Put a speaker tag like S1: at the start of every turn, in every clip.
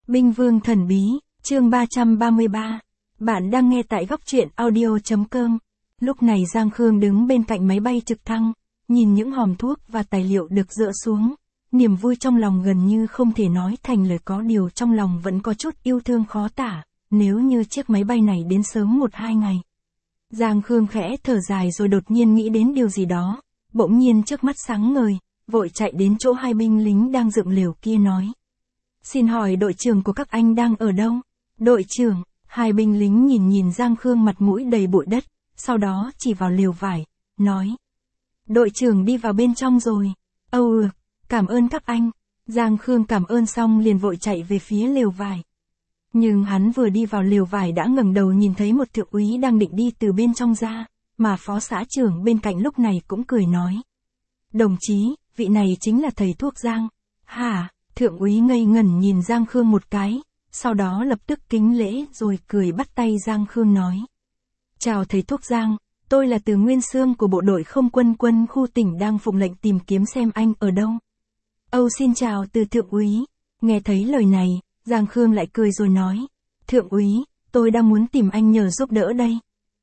S1: Binh Vương Thần Bí, chương 333. Bạn đang nghe tại góc truyện audio.com. Lúc này Giang Khương đứng bên cạnh máy bay trực thăng, nhìn những hòm thuốc và tài liệu được dỡ xuống. Niềm vui trong lòng gần như không thể nói thành lời, có điều trong lòng vẫn có chút yêu thương khó tả, nếu như chiếc máy bay này đến sớm 1-2 ngày. Giang Khương khẽ thở dài rồi đột nhiên nghĩ đến điều gì đó, bỗng nhiên trước mắt sáng ngời, vội chạy đến chỗ hai binh lính đang dựng lều kia nói. Xin hỏi đội trưởng của các anh đang ở đâu? Đội trưởng, hai binh lính nhìn Giang Khương mặt mũi đầy bụi đất, sau đó chỉ vào lều vải, nói. Đội trưởng đi vào bên trong rồi. Cảm ơn các anh. Giang Khương cảm ơn xong liền vội chạy về phía lều vải. Nhưng hắn vừa đi vào lều vải đã ngẩng đầu nhìn thấy một thượng úy đang định đi từ bên trong ra, mà phó xã trưởng bên cạnh lúc này cũng cười nói. Đồng chí, vị này chính là thầy thuốc Giang. Hả? Thượng úy ngây ngẩn nhìn Giang Khương một cái, sau đó lập tức kính lễ rồi cười bắt tay Giang Khương nói. Chào thầy thuốc Giang, tôi là Từ Nguyên Xương của bộ đội không quân quân khu tỉnh đang phụng lệnh tìm kiếm xem anh ở đâu. Xin chào Từ thượng úy. Nghe thấy lời này, Giang Khương lại cười rồi nói. Thượng úy, tôi đang muốn tìm anh nhờ giúp đỡ đây.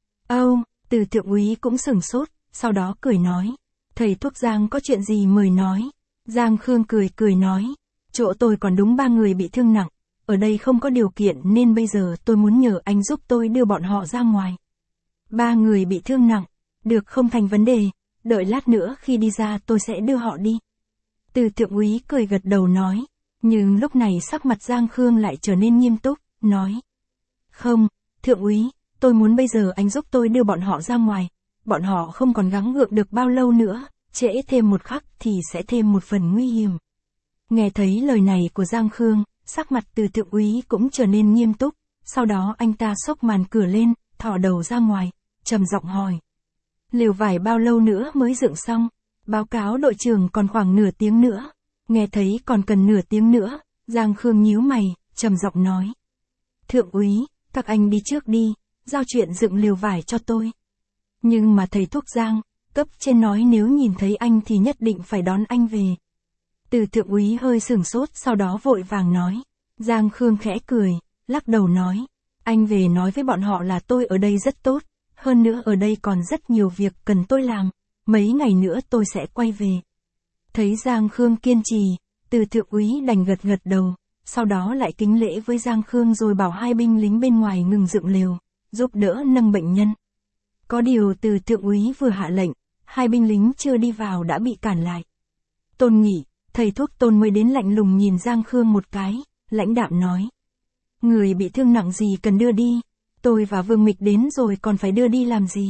S1: Từ thượng úy cũng sửng sốt, sau đó cười nói. Thầy thuốc Giang có chuyện gì mời nói. Giang Khương cười nói. Chỗ tôi còn đúng 3 người bị thương nặng, ở đây không có điều kiện nên bây giờ tôi muốn nhờ anh giúp tôi đưa bọn họ ra ngoài. 3 người bị thương nặng, được không thành vấn đề, đợi lát nữa khi đi ra tôi sẽ đưa họ đi. Từ thượng úy cười gật đầu nói, nhưng lúc này sắc mặt Giang Khương lại trở nên nghiêm túc, nói. Không, thượng úy, tôi muốn bây giờ anh giúp tôi đưa bọn họ ra ngoài, bọn họ không còn gắng gượng được bao lâu nữa, trễ thêm một khắc thì sẽ thêm một phần nguy hiểm. Nghe thấy lời này của Giang Khương, sắc mặt Từ thượng úy cũng trở nên nghiêm túc, sau đó anh ta xốc màn cửa lên, thò đầu ra ngoài, trầm giọng hỏi. Lều vải bao lâu nữa mới dựng xong? Báo cáo đội trưởng còn khoảng nửa tiếng nữa. Nghe thấy còn cần nửa tiếng nữa, Giang Khương nhíu mày, trầm giọng nói. Thượng úy, các anh đi trước đi, giao chuyện dựng lều vải cho tôi. Nhưng mà thầy thuốc Giang, cấp trên nói nếu nhìn thấy anh thì nhất định phải đón anh về. Từ thượng úy hơi sửng sốt sau đó vội vàng nói. Giang Khương khẽ cười, lắc đầu nói. Anh về nói với bọn họ là tôi ở đây rất tốt, hơn nữa ở đây còn rất nhiều việc cần tôi làm, mấy ngày nữa tôi sẽ quay về. Thấy Giang Khương kiên trì, Từ thượng úy đành gật đầu, sau đó lại kính lễ với Giang Khương rồi bảo hai binh lính bên ngoài ngừng dựng lều, giúp đỡ nâng bệnh nhân. Có điều Từ thượng úy vừa hạ lệnh, hai binh lính chưa đi vào đã bị cản lại. Tôn Nghị, thầy thuốc Tôn mới đến lạnh lùng nhìn Giang Khương một cái, lãnh đạm nói. Người bị thương nặng gì cần đưa đi, tôi và Vương Mịch đến rồi còn phải đưa đi làm gì.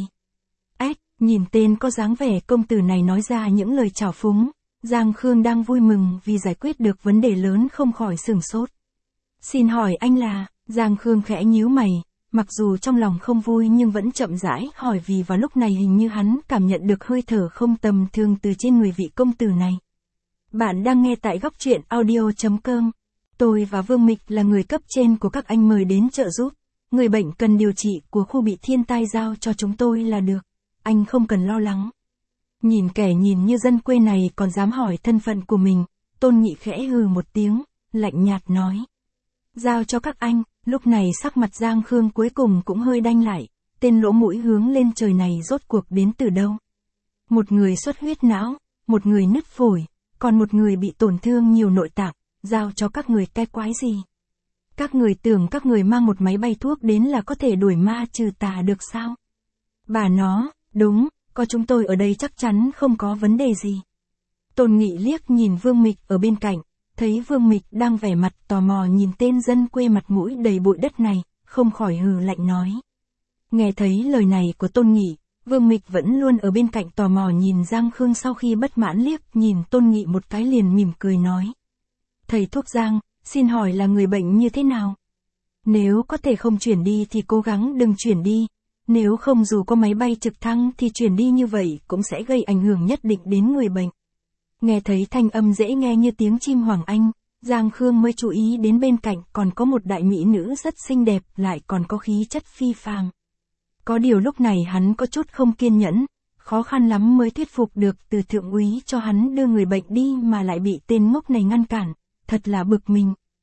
S1: Nhìn tên có dáng vẻ công tử này nói ra những lời trào phúng, Giang Khương đang vui mừng vì giải quyết được vấn đề lớn không khỏi sửng sốt. Xin hỏi anh là, Giang Khương khẽ nhíu mày, mặc dù trong lòng không vui nhưng vẫn chậm rãi hỏi vì vào lúc này hình như hắn cảm nhận được hơi thở không tầm thường từ trên người vị công tử này. Bạn đang nghe tại góc truyện audio.com. Tôi và Vương Mịch là người cấp trên của các anh mời đến trợ giúp. Người bệnh cần điều trị của khu bị thiên tai giao cho chúng tôi là được. Anh không cần lo lắng. Nhìn kẻ nhìn như dân quê này còn dám hỏi thân phận của mình, Tôn Nghị khẽ hừ một tiếng, lạnh nhạt nói. Giao cho các anh, lúc này sắc mặt Giang Khương cuối cùng cũng hơi đanh lại, tên lỗ mũi hướng lên trời này rốt cuộc đến từ đâu. Một người xuất huyết não, một người nứt phổi, còn một người bị tổn thương nhiều nội tạng, giao cho các người cái quái gì? Các người tưởng các người mang một máy bay thuốc đến là có thể đuổi ma trừ tà được sao? Bà nó, đúng, có chúng tôi ở đây chắc chắn không có vấn đề gì. Tôn Nghị liếc nhìn Vương Mịch ở bên cạnh, thấy Vương Mịch đang vẻ mặt tò mò nhìn tên dân quê mặt mũi đầy bụi đất này, không khỏi hừ lạnh nói. Nghe thấy lời này của Tôn Nghị, Vương Mịch vẫn luôn ở bên cạnh tò mò nhìn Giang Khương sau khi bất mãn liếc nhìn Tôn Nghị một cái liền mỉm cười nói. Thầy thuốc Giang, xin hỏi là người bệnh như thế nào? Nếu có thể không chuyển đi thì cố gắng đừng chuyển đi. Nếu không dù có máy bay trực thăng thì chuyển đi như vậy cũng sẽ gây ảnh hưởng nhất định đến người bệnh. Nghe thấy thanh âm dễ nghe như tiếng chim hoàng anh, Giang Khương mới chú ý đến bên cạnh còn có một đại mỹ nữ rất xinh đẹp lại còn có khí chất phi phàm. Có điều lúc này hắn có chút không kiên nhẫn, khó khăn lắm mới thuyết phục được Từ thượng úy cho hắn đưa người bệnh đi mà lại bị tên ngốc này ngăn cản, thật là bực mình.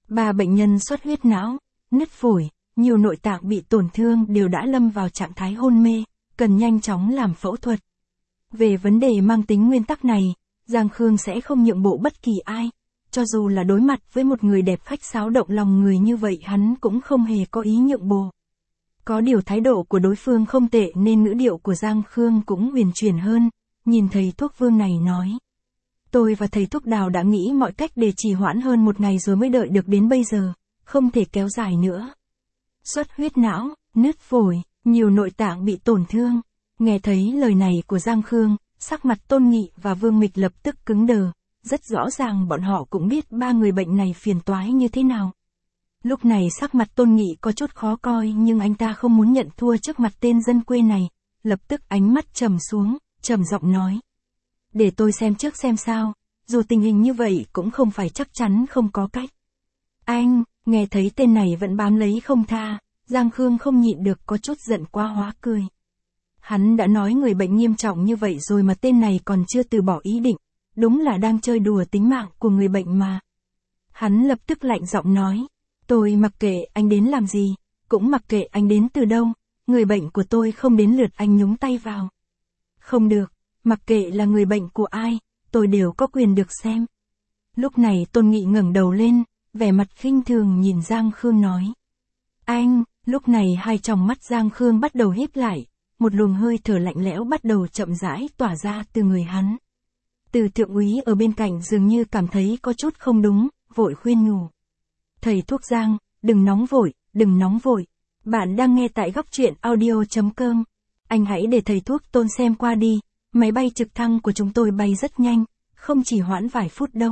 S1: 3 bệnh nhân xuất huyết não, nứt phổi, nhiều nội tạng bị tổn thương đều đã lâm vào trạng thái hôn mê, cần nhanh chóng làm phẫu thuật. Về vấn đề mang tính nguyên tắc này, Giang Khương sẽ không nhượng bộ bất kỳ ai. Cho dù là đối mặt với một người đẹp khách sáo động lòng người như vậy hắn cũng không hề có ý nhượng bộ. Có điều thái độ của đối phương không tệ nên ngữ điệu của Giang Khương cũng huyền chuyển hơn, nhìn thầy thuốc Vương này nói. Tôi và thầy thuốc Đào đã nghĩ mọi cách để trì hoãn hơn một ngày rồi mới đợi được đến bây giờ, không thể kéo dài nữa. Xuất huyết não, nứt phổi, nhiều nội tạng bị tổn thương. Nghe thấy lời này của Giang Khương, sắc mặt Tôn Nghị và Vương Mịch lập tức cứng đờ, rất rõ ràng bọn họ cũng biết 3 người bệnh này phiền toái như thế nào. Lúc này sắc mặt Tôn Nghị có chút khó coi nhưng anh ta không muốn nhận thua trước mặt tên dân quê này, lập tức ánh mắt trầm xuống, trầm giọng nói. Để tôi xem trước xem sao, dù tình hình như vậy cũng không phải chắc chắn không có cách. Anh, nghe thấy tên này vẫn bám lấy không tha, Giang Khương không nhịn được có chút giận quá hóa cười. Hắn đã nói người bệnh nghiêm trọng như vậy rồi mà tên này còn chưa từ bỏ ý định, đúng là đang chơi đùa tính mạng của người bệnh mà. Hắn lập tức lạnh giọng nói, tôi mặc kệ anh đến làm gì, cũng mặc kệ anh đến từ đâu, người bệnh của tôi không đến lượt anh nhúng tay vào. Không được, mặc kệ là người bệnh của ai, tôi đều có quyền được xem. Lúc này Tôn Nghị ngẩng đầu lên, vẻ mặt khinh thường nhìn Giang Khương nói. Anh, lúc này hai tròng mắt Giang Khương bắt đầu híp lại, một luồng hơi thở lạnh lẽo bắt đầu chậm rãi tỏa ra từ người hắn. Từ thượng úy ở bên cạnh dường như cảm thấy có chút không đúng, vội khuyên nhủ. Thầy thuốc Giang, đừng nóng vội, đừng nóng vội. Bạn đang nghe tại góc truyện audio.com. Anh hãy để thầy thuốc Tôn xem qua đi, máy bay trực thăng của chúng tôi bay rất nhanh, không chỉ hoãn vài phút đâu.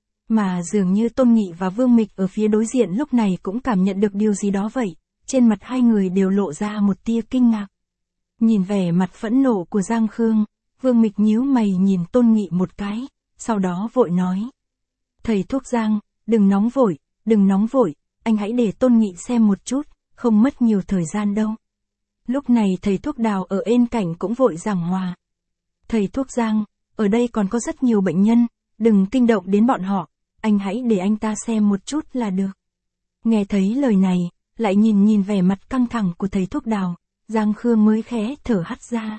S1: Mà dường như Tôn Nghị và Vương Mịch ở phía đối diện lúc này cũng cảm nhận được điều gì đó vậy, trên mặt hai người đều lộ ra một tia kinh ngạc. Nhìn vẻ mặt phẫn nộ của Giang Khương, Vương Mịch nhíu mày nhìn Tôn Nghị một cái, sau đó vội nói. Thầy thuốc Giang, đừng nóng vội, đừng nóng vội, anh hãy để Tôn Nghị xem một chút, không mất nhiều thời gian đâu. Lúc này thầy thuốc Đào ở bên cạnh cũng vội giảng hòa. Thầy thuốc Giang, ở đây còn có rất nhiều bệnh nhân, đừng kinh động đến bọn họ, anh hãy để anh ta xem một chút là được. Nghe thấy lời này, lại nhìn vẻ mặt căng thẳng của thầy thuốc Đào, Giang Khương mới khẽ thở hắt ra.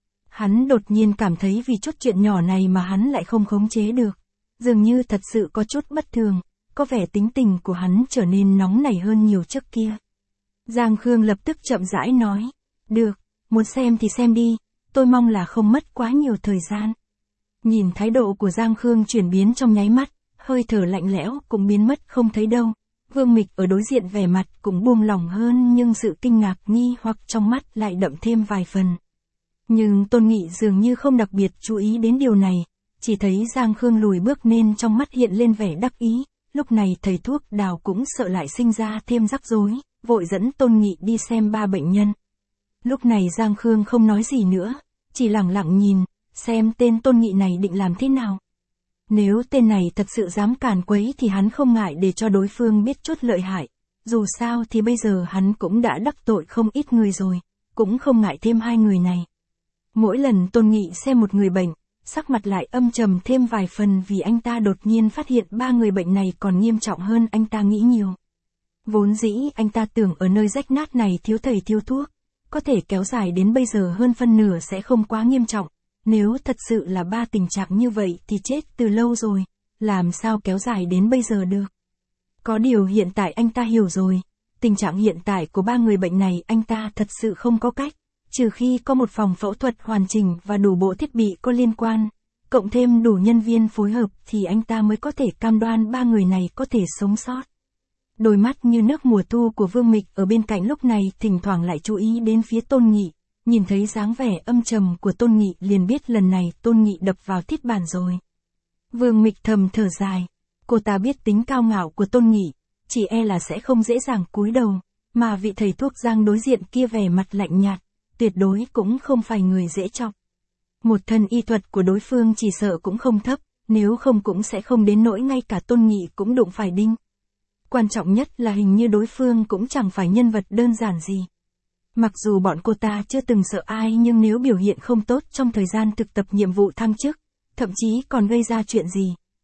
S1: Hắn đột nhiên cảm thấy vì chút chuyện nhỏ này mà hắn lại không khống chế được. Dường như thật sự có chút bất thường, có vẻ tính tình của hắn trở nên nóng nảy hơn nhiều trước kia. Giang Khương lập tức chậm rãi nói. Được, muốn xem thì xem đi, tôi mong là không mất quá nhiều thời gian. Nhìn thái độ của Giang Khương chuyển biến trong nháy mắt, hơi thở lạnh lẽo cũng biến mất không thấy đâu. Vương Mịch ở đối diện vẻ mặt cũng buông lỏng hơn nhưng sự kinh ngạc nghi hoặc trong mắt lại đậm thêm vài phần. Nhưng Tôn Nghị dường như không đặc biệt chú ý đến điều này, chỉ thấy Giang Khương lùi bước nên trong mắt hiện lên vẻ đắc ý, lúc này thầy thuốc Đào cũng sợ lại sinh ra thêm rắc rối, vội dẫn Tôn Nghị đi xem 3 bệnh nhân. Lúc này Giang Khương không nói gì nữa, chỉ lặng lặng nhìn, xem tên Tôn Nghị này định làm thế nào. Nếu tên này thật sự dám càn quấy thì hắn không ngại để cho đối phương biết chút lợi hại, dù sao thì bây giờ hắn cũng đã đắc tội không ít người rồi, cũng không ngại thêm 2 người này. Mỗi lần Tôn Nghị xem một người bệnh, sắc mặt lại âm trầm thêm vài phần vì anh ta đột nhiên phát hiện 3 người bệnh này còn nghiêm trọng hơn anh ta nghĩ nhiều. Vốn dĩ anh ta tưởng ở nơi rách nát này thiếu thầy thiếu thuốc, có thể kéo dài đến bây giờ hơn phân nửa sẽ không quá nghiêm trọng. Nếu thật sự là 3 tình trạng như vậy thì chết từ lâu rồi, làm sao kéo dài đến bây giờ được. Có điều hiện tại anh ta hiểu rồi, tình trạng hiện tại của 3 người bệnh này anh ta thật sự không có cách, trừ khi có một phòng phẫu thuật hoàn chỉnh và đủ bộ thiết bị có liên quan, cộng thêm đủ nhân viên phối hợp thì anh ta mới có thể cam đoan 3 người này có thể sống sót. Đôi mắt như nước mùa thu của Vương Mịch ở bên cạnh lúc này thỉnh thoảng lại chú ý đến phía Tôn Nghị. Nhìn thấy dáng vẻ âm trầm của Tôn Nghị liền biết lần này Tôn Nghị đập vào thiết bàn rồi. Vương Mịch thầm thở dài. Cô ta biết tính cao ngạo của Tôn Nghị, chỉ e là sẽ không dễ dàng cúi đầu, mà vị thầy thuốc Giang đối diện kia vẻ mặt lạnh nhạt, tuyệt đối cũng không phải người dễ chọc. Một thân y thuật của đối phương chỉ sợ cũng không thấp, nếu không cũng sẽ không đến nỗi ngay cả Tôn Nghị cũng đụng phải đinh. Quan trọng nhất là hình như đối phương cũng chẳng phải nhân vật đơn giản gì. Mặc dù bọn cô ta chưa từng sợ ai nhưng nếu biểu hiện không tốt trong thời gian thực tập nhiệm vụ thăng chức, thậm chí còn gây ra chuyện gì,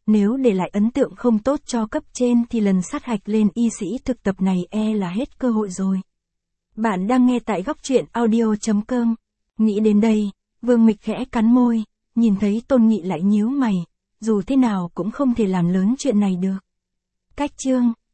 S1: Nếu để lại ấn tượng không tốt cho cấp trên thì lần sát hạch lên y sĩ thực tập này là hết cơ hội rồi. Bạn đang nghe tại góc truyện audio.com. Nghĩ đến đây, Vương Mịch khẽ cắn môi, nhìn thấy Tôn Nghị lại nhíu mày, dù thế nào cũng không thể làm lớn chuyện này được. Cách chương